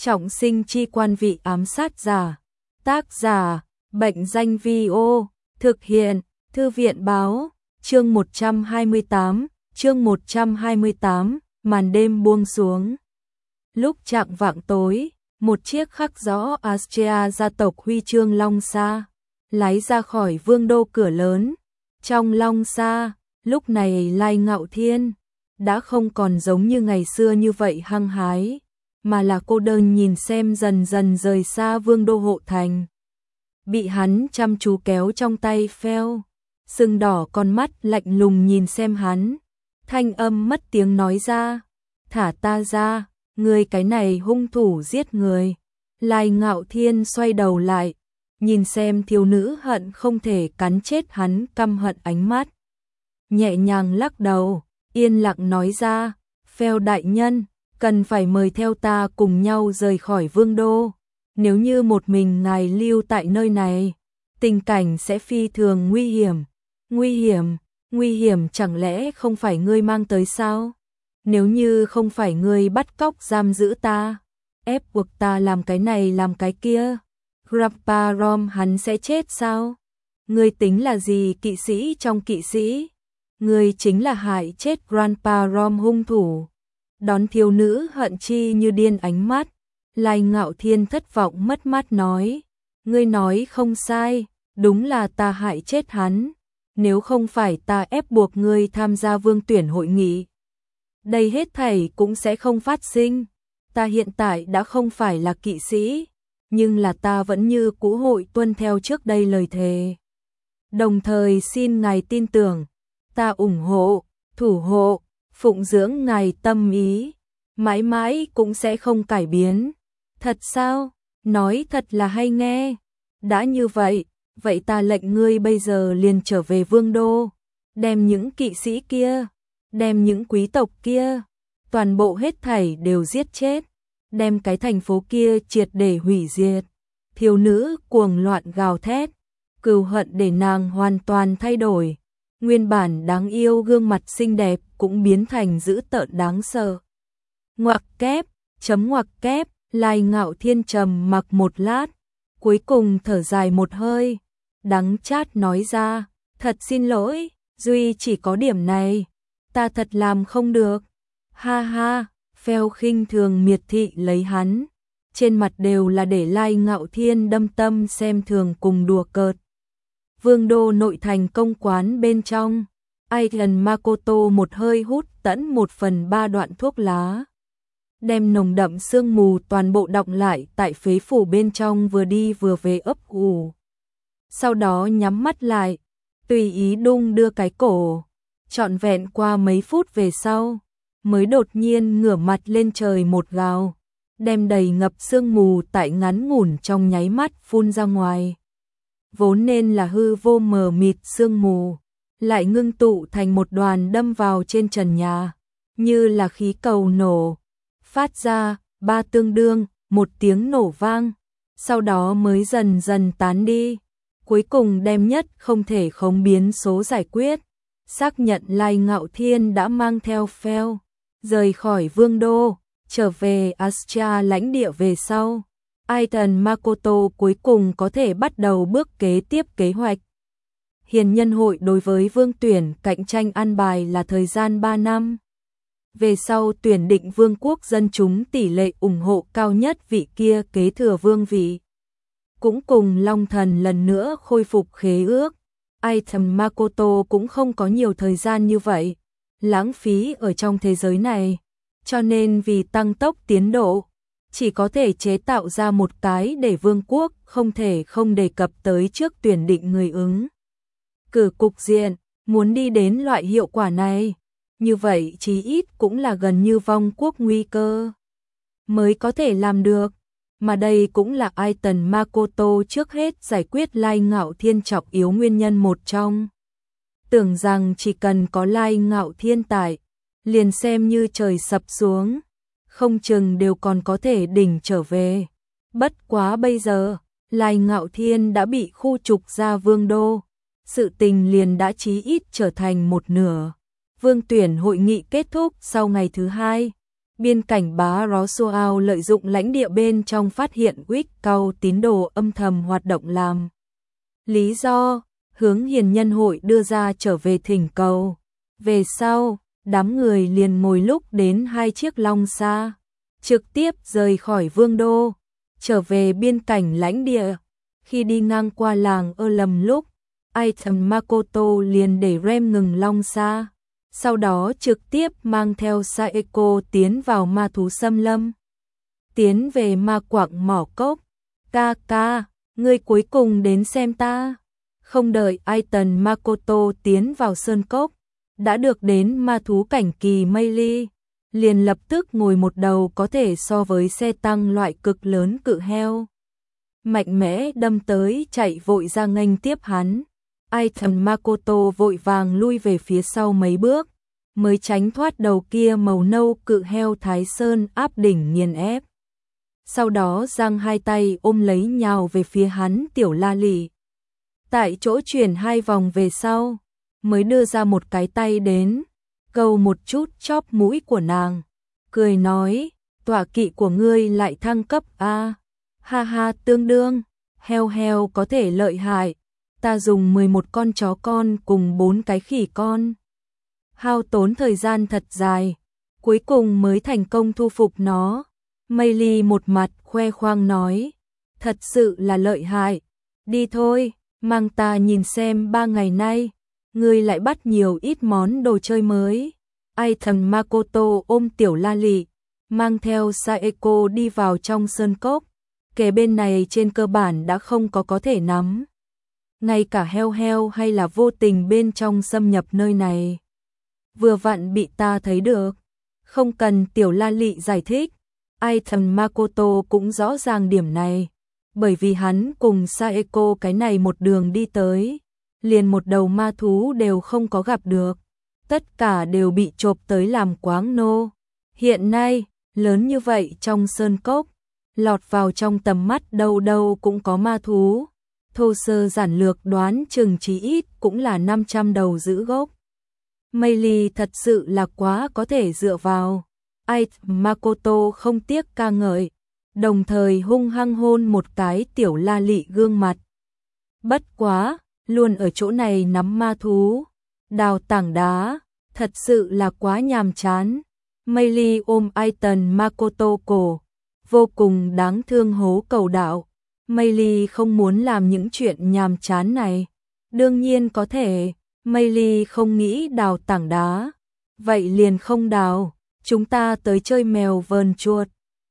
Trọng sinh chi quan vị ám sát giả. Tác giả, Bệnh danh Vi-ô, thực hiện, Thư viện báo, chương 128, màn đêm buông xuống. Lúc chạng vạng tối, một chiếc khắc rõ Astrea gia tộc huy chương Long Sa, lái ra khỏi vương đô cửa lớn. Trong Long Sa, lúc này Lai Ngạo Thiên đã không còn giống như ngày xưa như vậy hăng hái, mà là cô đơn nhìn xem dần dần rời xa vương đô hộ thành. Bị hắn chăm chú kéo trong tay pheo, sưng đỏ con mắt lạnh lùng nhìn xem hắn, thanh âm mất tiếng nói ra, thả ta ra, ngươi cái này hung thủ giết người. Lai Ngạo Thiên xoay đầu lại, nhìn xem thiếu nữ hận không thể cắn chết hắn căm hận ánh mắt. Nhẹ nhàng lắc đầu, yên lặng nói ra, pheo đại nhân, cần phải mời theo ta cùng nhau rời khỏi vương đô. Nếu như một mình ngài lưu tại nơi này, tình cảnh sẽ phi thường nguy hiểm. Nguy hiểm chẳng lẽ không phải ngươi mang tới sao? Nếu như không phải ngươi bắt cóc giam giữ ta, ép buộc ta làm cái này làm cái kia, Grandpa Rom hắn sẽ chết sao? Ngươi tính là gì kỵ sĩ trong kỵ sĩ? Ngươi chính là hại chết Grandpa Rom hung thủ. Đón thiếu nữ hận chi như điên ánh mắt, Lai Ngạo Thiên thất vọng mất mát nói, ngươi nói không sai, đúng là ta hại chết hắn, nếu không phải ta ép buộc ngươi tham gia vương tuyển hội nghị, đây hết thảy cũng sẽ không phát sinh. Ta hiện tại đã không phải là kỵ sĩ, nhưng là ta vẫn như cũ hội tuân theo trước đây lời thề. Đồng thời xin ngài tin tưởng, ta ủng hộ, thủ hộ, phụng dưỡng ngài tâm ý, mãi mãi cũng sẽ không cải biến. Thật sao? Nói thật là hay nghe. Đã như vậy, vậy ta lệnh ngươi bây giờ liền trở về vương đô, đem những kỵ sĩ kia, đem những quý tộc kia, toàn bộ hết thảy đều giết chết, đem cái thành phố kia triệt để hủy diệt. Thiếu nữ cuồng loạn gào thét, cừu hận để nàng hoàn toàn thay đổi. Nguyên bản đáng yêu gương mặt xinh đẹp cũng biến thành dữ tợn đáng sợ. Ngoặc kép, Lai Ngạo Thiên trầm mặc một lát, cuối cùng thở dài một hơi, đắng chát nói ra, thật xin lỗi, duy chỉ có điểm này, ta thật làm không được. Ha ha, pheo khinh thường miệt thị lấy hắn, trên mặt đều là để Lai Ngạo Thiên đâm tâm xem thường cùng đùa cợt. Vương đô nội thành công quán bên trong, Aiton Makoto một hơi hút tẫn 1/3 đoạn thuốc lá, đem nồng đậm sương mù toàn bộ đọng lại tại phế phủ bên trong, vừa đi vừa về ấp ủ. Sau đó nhắm mắt lại, tùy ý đung đưa cái cổ, trọn vẹn qua mấy phút về sau, mới đột nhiên ngửa mặt lên trời một gào, đem đầy ngập sương mù tại ngắn ngủn trong nháy mắt phun ra ngoài. Vốn nên là hư vô mờ mịt sương mù, lại ngưng tụ thành một đoàn đâm vào trên trần nhà, như là khí cầu nổ, phát ra tương đương một tiếng nổ vang, sau đó mới dần dần tán đi, cuối cùng đem nhất không thể khống biến số giải quyết, xác nhận Lai Ngạo Thiên đã mang theo pheo, rời khỏi vương đô, trở về Astrea lãnh địa về sau. Aiton Makoto cuối cùng có thể bắt đầu bước kế tiếp kế hoạch. Hiền nhân hội đối với vương tuyển cạnh tranh an bài là thời gian 3 năm. Về sau tuyển định vương quốc dân chúng tỷ lệ ủng hộ cao nhất vị kia kế thừa vương vị. Cũng cùng Long Thần lần nữa khôi phục khế ước. Aiton Makoto cũng không có nhiều thời gian như vậy, lãng phí ở trong thế giới này. Cho nên vì tăng tốc tiến độ, chỉ có thể chế tạo ra một cái để vương quốc không thể không đề cập tới trước tuyển định người ứng cử cục diện, muốn đi đến loại hiệu quả này, như vậy chí ít cũng là gần như vong quốc nguy cơ mới có thể làm được, mà đây cũng là Aiton Makoto trước hết giải quyết Lai Ngạo Thiên trọng yếu nguyên nhân một trong. Tưởng rằng chỉ cần có Lai Ngạo Thiên tại, liền xem như trời sập xuống, không chừng đều còn có thể đỉnh trở về. Bất quá bây giờ, Lai Ngạo Thiên đã bị khu trục ra vương đô, sự tình liền đã chí ít trở thành một nửa. Vương tuyển hội nghị kết thúc sau ngày thứ 2, biên cảnh bá Roswell lợi dụng lãnh địa bên trong phát hiện Wickau tín đồ âm thầm hoạt động làm lý do, hướng hiền nhân hội đưa ra trở về thỉnh cầu. Về sau, đám người liền ngồi lúc đến 2 chiếc long xa, trực tiếp rời khỏi vương đô, trở về biên cảnh lãnh địa. Khi đi ngang qua làng lầm lúc, Aitan Makoto liền để Rem ngừng long xa, sau đó trực tiếp mang theo Saeko tiến vào ma thú xâm lâm. Tiến về ma quặng mỏ cốc. Ca, ngươi cuối cùng đến xem ta. Không đợi Aitan Makoto tiến vào sơn cốc, đã được đến ma thú cảnh kỳ Meili, liền lập tức ngồi một đầu có thể so với xe tăng loại cực lớn cự heo. Mạnh mẽ đâm tới, chạy vội ra nghênh tiếp hắn. Aitan Makoto vội vàng lui về phía sau mấy bước, mới tránh thoát đầu kia màu nâu cự heo Thái Sơn áp đỉnh nghiền ép. Sau đó giang hai tay ôm lấy nhào về phía hắn tiểu la lị. Tại chỗ chuyển 2 vòng về sau, mới đưa ra một cái tay đến, câu một chút chóp mũi của nàng, cười nói, tọa kỵ của ngươi lại thăng cấp a. Ha ha, tương đương, heo có thể lợi hại, ta dùng 11 con chó con cùng 4 cái khỉ con. Hao tốn thời gian thật dài, cuối cùng mới thành công thu phục nó. Meili một mặt khoe khoang nói, thật sự là lợi hại, đi thôi, mang ta nhìn xem 3 ngày nay, ngươi lại bắt nhiều ít món đồ chơi mới. Aitan Makoto ôm tiểu la lị, mang theo Saeko đi vào trong sơn cốc, kể bên này trên cơ bản đã không có thể nắm. Ngay cả heo hay là vô tình bên trong xâm nhập nơi này. Vừa vặn bị ta thấy được, không cần tiểu la lị giải thích. Aitan Makoto cũng rõ ràng điểm này, bởi vì hắn cùng Saeko cái này một đường đi tới, liền một đầu ma thú đều không có gặp được, tất cả đều bị chộp tới làm quáng nô. Hiện nay, lớn như vậy trong sơn cốc, lọt vào trong tầm mắt đâu đâu cũng có ma thú, thô sơ giản lược đoán chừng chí ít cũng là 500 đầu giữ gốc. Meili thật sự là quá có thể dựa vào. Aitan Makoto không tiếc ca ngợi, đồng thời hung hăng hôn một cái tiểu la lị gương mặt. Bất quá, luôn ở chỗ này nắm ma thú, đào tảng đá, thật sự là quá nhàm chán. Meili ôm Aitan Makoto cổ, vô cùng đáng thương hố cầu đạo. Meili không muốn làm những chuyện nhàm chán này. Đương nhiên có thể, Meili không nghĩ đào tảng đá, vậy liền không đào. Chúng ta tới chơi mèo vờn chuột.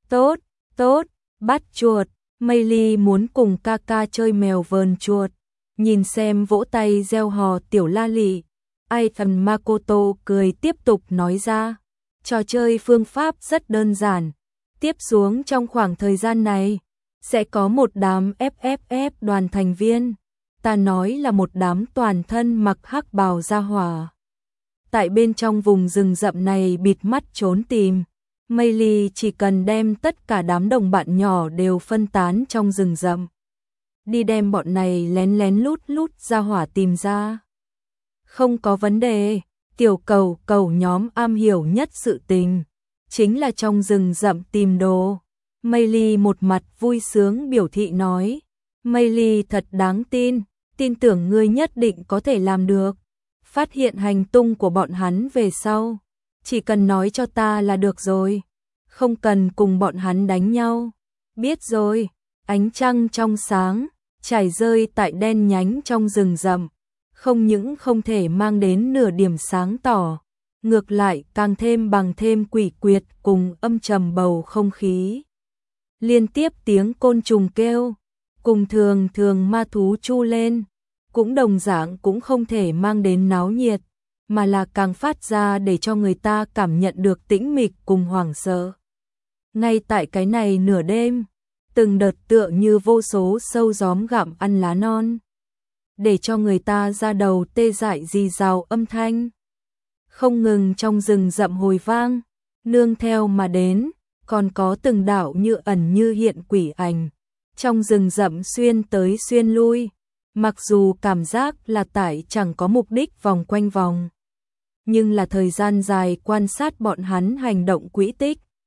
Tốt, bắt chuột. Meili muốn cùng ca chơi mèo vờn chuột. Nhìn xem vỗ tay reo hò tiểu la lị. Aitan Makoto cười tiếp tục nói ra. Trò chơi phương pháp rất đơn giản. Tiếp xuống trong khoảng thời gian này, sẽ có một đám FFF đoàn thành viên. Ta nói là một đám toàn thân mặc hắc bào ra hỏa. Tại bên trong vùng rừng rậm này bịt mắt trốn tìm, Meili chỉ cần đem tất cả đám đồng bạn nhỏ đều phân tán trong rừng rậm. Đi đem bọn này lén lén lút ra hỏa tìm ra. Không có vấn đề, tiểu cầu nhóm am hiểu nhất sự tình, chính là trong rừng rậm tìm đồ. Meili một mặt vui sướng biểu thị nói, Meili thật đáng tin tưởng ngươi nhất định có thể làm được. Phát hiện hành tung của bọn hắn về sau, chỉ cần nói cho ta là được rồi, không cần cùng bọn hắn đánh nhau. Biết rồi. Ánh trăng trong sáng, trải rơi tại đen nhánh trong rừng rậm, không những không thể mang đến nửa điểm sáng tỏ, ngược lại càng thêm bằng thêm quỷ quyệt cùng âm trầm bầu không khí. Liên tiếp tiếng côn trùng kêu, cùng thường ma thú chu lên, cũng đồng dạng cũng không thể mang đến náo nhiệt, mà là càng phát ra để cho người ta cảm nhận được tĩnh mịch cùng hoảng sợ. Ngay tại cái này nửa đêm, từng đợt tựa như vô số sâu gióm gặm ăn lá non, để cho người ta ra đầu tê dại rì rào âm thanh. Không ngừng trong rừng rậm hồi vang, nương theo mà đến, còn có từng đạo như ẩn như hiện quỷ ảnh, trong rừng rậm xuyên tới xuyên lui, mặc dù cảm giác là tại chẳng có mục đích vòng quanh vòng. Nhưng là thời gian dài quan sát bọn hắn hành động quỹ tích,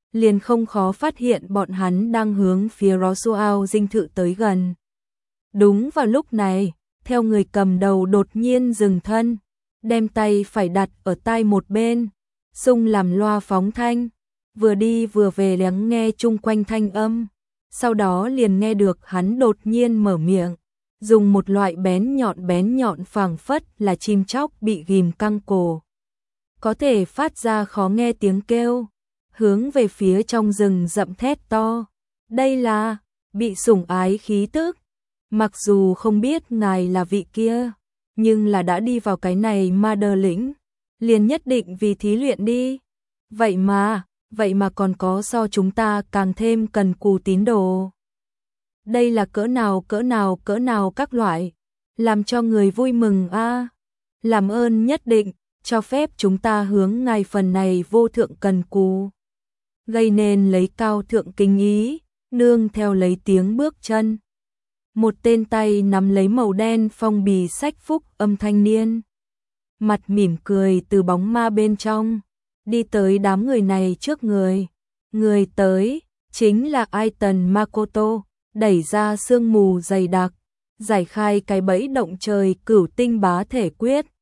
liền không khó phát hiện bọn hắn đang hướng phía Roswell dinh thự tới gần. Đúng vào lúc này, theo người cầm đầu đột nhiên dừng thân, đem tay phải đặt ở tai một bên, xung làm loa phóng thanh, vừa đi vừa về lắng nghe chung quanh thanh âm, sau đó liền nghe được hắn đột nhiên mở miệng, dùng một loại bén nhọn phảng phất là chim chóc bị ghim căng cổ, có thể phát ra khó nghe tiếng kêu, hướng về phía trong rừng rậm thét to. Đây là bị sủng ái khí tức. Mặc dù không biết ngài là vị kia, nhưng là đã đi vào cái này ma đờ lĩnh, liền nhất định vì thí luyện đi. Vậy mà còn có so chúng ta càng thêm cần cù tín đồ. Đây là cỡ nào các loại, làm cho người vui mừng a. Làm ơn nhất định, cho phép chúng ta hướng ngài phần này vô thượng cần cù. Gây nên lấy cao thượng kính ý, nương theo lấy tiếng bước chân. Một tên tay nắm lấy màu đen phong bì sách phúc âm thanh niên. Mặt mỉm cười từ bóng ma bên trong, đi tới đám người này trước người. Người tới, chính là Aiton Makoto, đẩy ra sương mù dày đặc, giải khai cái bẫy động trời cửu tinh bá thể quyết.